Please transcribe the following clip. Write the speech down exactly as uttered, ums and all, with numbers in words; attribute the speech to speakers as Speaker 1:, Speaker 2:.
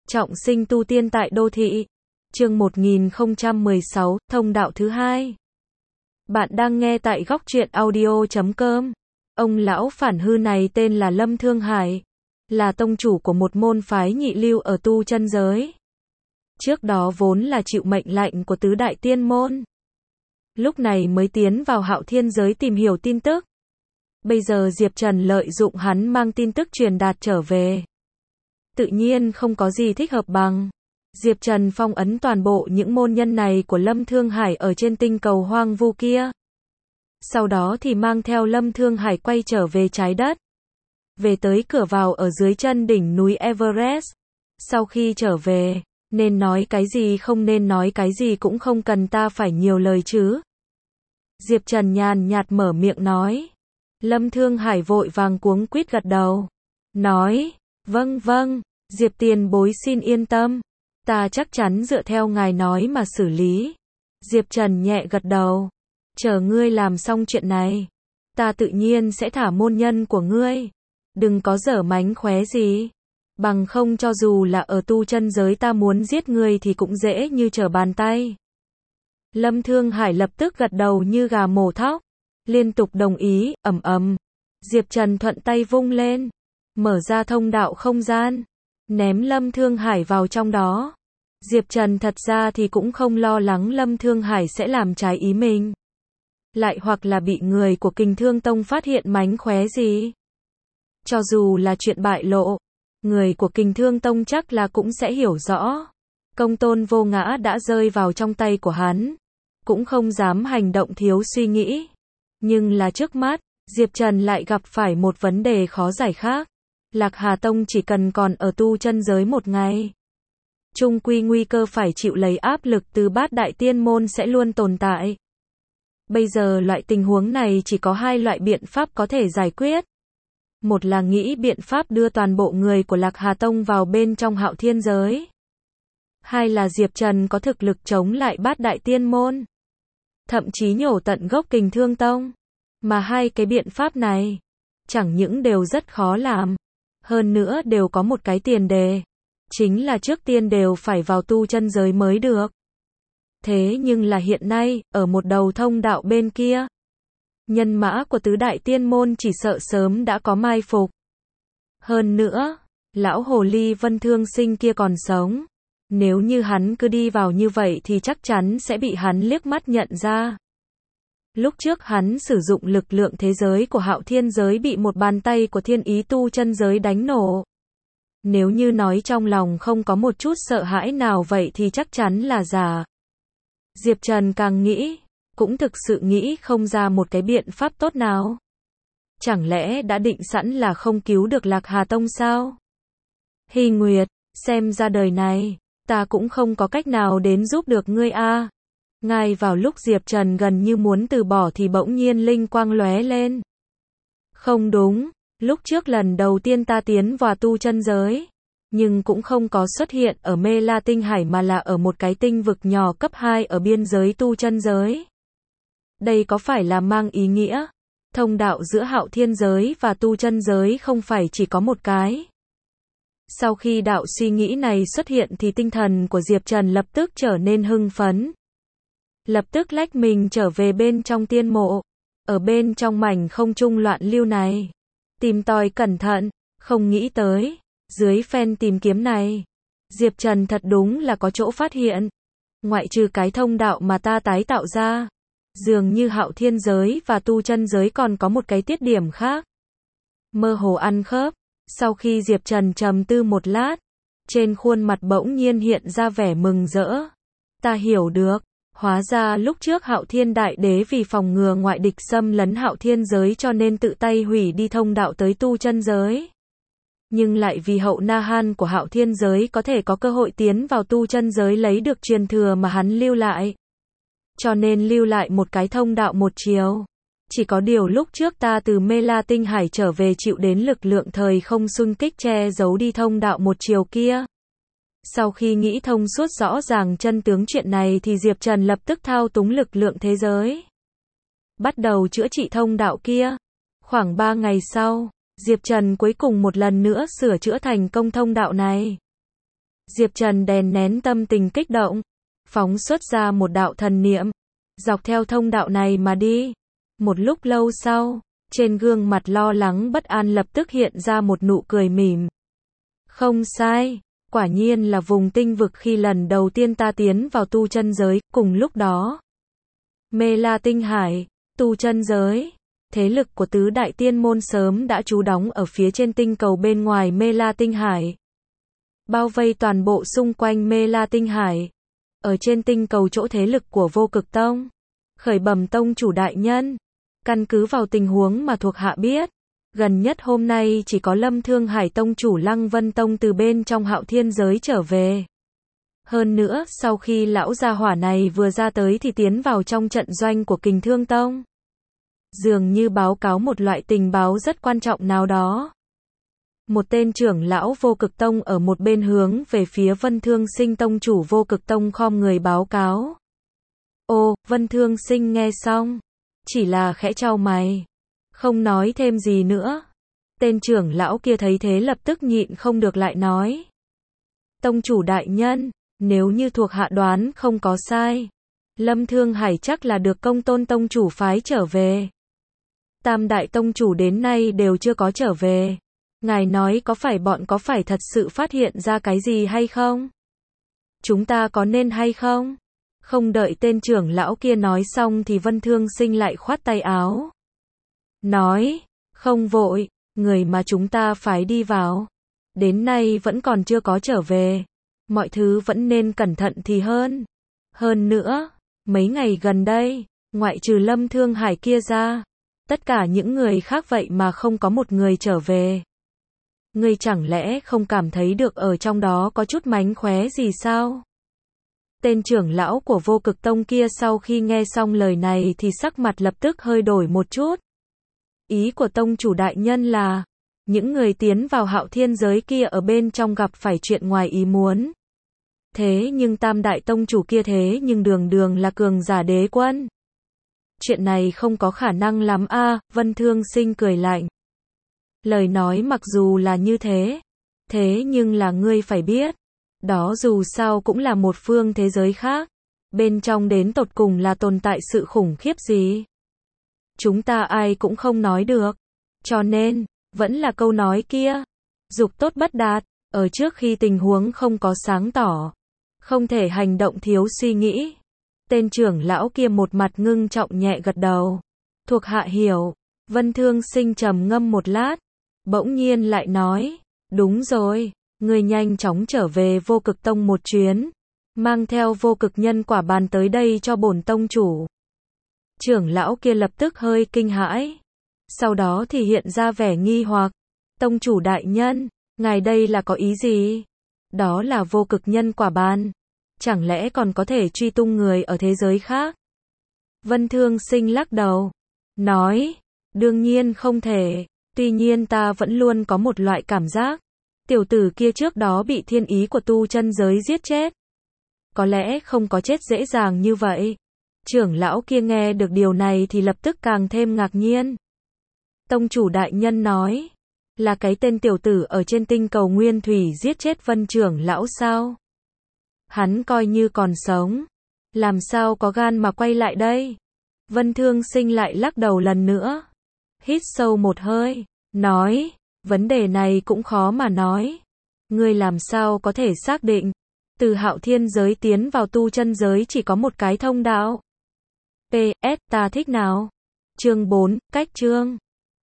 Speaker 1: Trọng sinh tu tiên tại đô thị. Chương một nghìn không trăm mười sáu, thông đạo thứ hai. Bạn đang nghe tại góc truyện audio chấm com. Ông lão phản hư này tên là Lâm Thương Hải, là tông chủ của một môn phái nhị lưu ở tu chân giới. Trước đó vốn là chịu mệnh lệnh của tứ đại tiên môn. Lúc này mới tiến vào Hạo Thiên giới tìm hiểu tin tức. Bây giờ Diệp Trần lợi dụng hắn mang tin tức truyền đạt trở về. Tự nhiên không có gì thích hợp bằng Diệp Trần phong ấn toàn bộ những môn nhân này của Lâm Thương Hải ở trên tinh cầu hoang vu kia. Sau đó thì mang theo Lâm Thương Hải quay trở về trái đất. Về tới cửa vào ở dưới chân đỉnh núi Everest. Sau khi trở về, nên nói cái gì không nên nói cái gì cũng không cần ta phải nhiều lời chứ. Diệp Trần nhàn nhạt mở miệng nói. Lâm Thương Hải vội vàng cuống quýt gật đầu. Nói, vâng vâng, Diệp tiền bối xin yên tâm. Ta chắc chắn dựa theo ngài nói mà xử lý. Diệp Trần nhẹ gật đầu. Chờ ngươi làm xong chuyện này, ta tự nhiên sẽ thả môn nhân của ngươi. Đừng có giở mánh khóe gì. Bằng không cho dù là ở tu chân giới ta muốn giết ngươi thì cũng dễ như trở bàn tay. Lâm Thương Hải lập tức gật đầu như gà mổ thóc. Liên tục đồng ý, ầm ầm. Diệp Trần thuận tay vung lên. Mở ra thông đạo không gian. Ném Lâm Thương Hải vào trong đó. Diệp Trần thật ra thì cũng không lo lắng Lâm Thương Hải sẽ làm trái ý mình. Lại hoặc là bị người của Kình Thương Tông phát hiện mánh khóe gì. Cho dù là chuyện bại lộ, người của Kình Thương Tông chắc là cũng sẽ hiểu rõ. Công tôn vô ngã đã rơi vào trong tay của hắn. Cũng không dám hành động thiếu suy nghĩ. Nhưng là trước mắt, Diệp Trần lại gặp phải một vấn đề khó giải khác. Lạc Hà Tông chỉ cần còn ở tu chân giới một ngày, chung quy nguy cơ phải chịu lấy áp lực từ bát đại tiên môn sẽ luôn tồn tại. Bây giờ loại tình huống này chỉ có hai loại biện pháp có thể giải quyết. Một là nghĩ biện pháp đưa toàn bộ người của Lạc Hà Tông vào bên trong Hạo Thiên giới. Hai là Diệp Trần có thực lực chống lại bát đại tiên môn. Thậm chí nhổ tận gốc Kình Thương Tông. Mà hai cái biện pháp này, chẳng những đều rất khó làm. Hơn nữa đều có một cái tiền đề. Chính là trước tiên đều phải vào tu chân giới mới được. Thế nhưng là hiện nay, ở một đầu thông đạo bên kia, nhân mã của tứ đại tiên môn chỉ sợ sớm đã có mai phục. Hơn nữa, lão hồ ly Vân Thương Sinh kia còn sống. Nếu như hắn cứ đi vào như vậy thì chắc chắn sẽ bị hắn liếc mắt nhận ra. Lúc trước hắn sử dụng lực lượng thế giới của Hạo Thiên giới bị một bàn tay của Thiên Ý tu chân giới đánh nổ. Nếu như nói trong lòng không có một chút sợ hãi nào vậy thì chắc chắn là giả. Diệp Trần càng nghĩ, cũng thực sự nghĩ không ra một cái biện pháp tốt nào. Chẳng lẽ đã định sẵn là không cứu được Lạc Hà Tông sao? Hy Nguyệt, xem ra đời này, ta cũng không có cách nào đến giúp được ngươi a. Ngay vào lúc Diệp Trần gần như muốn từ bỏ thì bỗng nhiên linh quang lóe lên. Không đúng, lúc trước lần đầu tiên ta tiến vào tu chân giới, nhưng cũng không có xuất hiện ở Mê La Tinh Hải mà là ở một cái tinh vực nhỏ cấp hai ở biên giới tu chân giới. Đây có phải là mang ý nghĩa, thông đạo giữa Hạo Thiên giới và tu chân giới không phải chỉ có một cái? Sau khi đạo suy nghĩ này xuất hiện thì tinh thần của Diệp Trần lập tức trở nên hưng phấn. Lập tức lách mình trở về bên trong tiên mộ. Ở bên trong mảnh không trung loạn lưu này, tìm tòi cẩn thận, không nghĩ tới, dưới phen tìm kiếm này, Diệp Trần thật đúng là có chỗ phát hiện. Ngoại trừ cái thông đạo mà ta tái tạo ra, dường như Hạo Thiên giới và tu chân giới còn có một cái tiết điểm khác. Mơ hồ ăn khớp. Sau khi Diệp Trần trầm tư một lát, trên khuôn mặt bỗng nhiên hiện ra vẻ mừng rỡ. Ta hiểu được. Hóa ra lúc trước Hạo Thiên Đại Đế vì phòng ngừa ngoại địch xâm lấn Hạo Thiên giới cho nên tự tay hủy đi thông đạo tới tu chân giới. Nhưng lại vì hậu Na Han của Hạo Thiên giới có thể có cơ hội tiến vào tu chân giới lấy được truyền thừa mà hắn lưu lại. Cho nên lưu lại một cái thông đạo một chiều. Chỉ có điều lúc trước ta từ Mê La Tinh Hải trở về chịu đến lực lượng thời không xung kích che giấu đi thông đạo một chiều kia. Sau khi nghĩ thông suốt rõ ràng chân tướng chuyện này thì Diệp Trần lập tức thao túng lực lượng thế giới. Bắt đầu chữa trị thông đạo kia. Khoảng ba ngày sau, Diệp Trần cuối cùng một lần nữa sửa chữa thành công thông đạo này. Diệp Trần đè nén tâm tình kích động, phóng xuất ra một đạo thần niệm, dọc theo thông đạo này mà đi. Một lúc lâu sau, trên gương mặt lo lắng bất an lập tức hiện ra một nụ cười mỉm. Không sai, quả nhiên là vùng tinh vực khi lần đầu tiên ta tiến vào tu chân giới, cùng lúc đó. Mê La Tinh Hải, tu chân giới. Thế lực của tứ đại tiên môn sớm đã trú đóng ở phía trên tinh cầu bên ngoài Mê La Tinh Hải. Bao vây toàn bộ xung quanh Mê La Tinh Hải. Ở trên tinh cầu chỗ thế lực của Vô Cực Tông. Khởi bẩm tông chủ đại nhân. Căn cứ vào tình huống mà thuộc hạ biết. Gần nhất hôm nay chỉ có Lâm Thương Hải tông chủ Lăng Vân Tông từ bên trong Hạo Thiên giới trở về. Hơn nữa, sau khi lão gia hỏa này vừa ra tới thì tiến vào trong trận doanh của Kình Thương Tông. Dường như báo cáo một loại tình báo rất quan trọng nào đó. Một tên trưởng lão Vô Cực Tông ở một bên hướng về phía Vân Thương Sinh tông chủ Vô Cực Tông khom người báo cáo. Ô, Vân Thương Sinh nghe xong, chỉ là khẽ chau mày, không nói thêm gì nữa. Tên trưởng lão kia thấy thế lập tức nhịn không được lại nói. Tông chủ đại nhân, nếu như thuộc hạ đoán không có sai, Lâm Thương Hải chắc là được Công Tôn tông chủ phái trở về. Tam đại tông chủ đến nay đều chưa có trở về. Ngài nói có phải bọn có phải thật sự phát hiện ra cái gì hay không? Chúng ta có nên hay không? Không đợi tên trưởng lão kia nói xong thì Vân Thương Sinh lại khoát tay áo. Nói, không vội, người mà chúng ta phái đi vào. Đến nay vẫn còn chưa có trở về. Mọi thứ vẫn nên cẩn thận thì hơn. Hơn nữa, mấy ngày gần đây, ngoại trừ Lâm Thương Hải kia ra, tất cả những người khác vậy mà không có một người trở về. Ngươi chẳng lẽ không cảm thấy được ở trong đó có chút mánh khóe gì sao? Tên trưởng lão của Vô Cực Tông kia sau khi nghe xong lời này thì sắc mặt lập tức hơi đổi một chút. Ý của tông chủ đại nhân là, những người tiến vào Hạo Thiên giới kia ở bên trong gặp phải chuyện ngoài ý muốn. Thế nhưng tam đại tông chủ kia thế nhưng đường đường là cường giả đế quân. Chuyện này không có khả năng lắm a, à, Vân Thương Sinh cười lạnh. Lời nói mặc dù là như thế, thế nhưng là ngươi phải biết, đó dù sao cũng là một phương thế giới khác, bên trong đến tột cùng là tồn tại sự khủng khiếp gì. Chúng ta ai cũng không nói được, cho nên, vẫn là câu nói kia, dục tốt bất đạt, ở trước khi tình huống không có sáng tỏ, không thể hành động thiếu suy nghĩ. Tên trưởng lão kia một mặt ngưng trọng nhẹ gật đầu. Thuộc hạ hiểu. Vân Thương Sinh trầm ngâm một lát, bỗng nhiên lại nói, đúng rồi, ngươi nhanh chóng trở về Vô Cực Tông một chuyến, mang theo vô cực nhân quả bàn tới đây cho bổn tông chủ. Trưởng lão kia lập tức hơi kinh hãi, sau đó thì hiện ra vẻ nghi hoặc. Tông chủ đại nhân, ngài đây là có ý gì? Đó là vô cực nhân quả bàn, chẳng lẽ còn có thể truy tung người ở thế giới khác? Vân Thương Sinh lắc đầu, nói, đương nhiên không thể, tuy nhiên ta vẫn luôn có một loại cảm giác, tiểu tử kia trước đó bị thiên ý của tu chân giới giết chết. Có lẽ không có chết dễ dàng như vậy. Trưởng lão kia nghe được điều này thì lập tức càng thêm ngạc nhiên. Tông chủ đại nhân nói, là cái tên tiểu tử ở trên tinh cầu Nguyên Thủy giết chết Vân trưởng lão sao? Hắn coi như còn sống, làm sao có gan mà quay lại đây? Vân Thương Sinh lại lắc đầu lần nữa, hít sâu một hơi, nói, vấn đề này cũng khó mà nói. Ngươi làm sao có thể xác định, từ Hạo Thiên giới tiến vào tu chân giới chỉ có một cái thông đạo? pê ét ta thích nào? Chương bốn, cách chương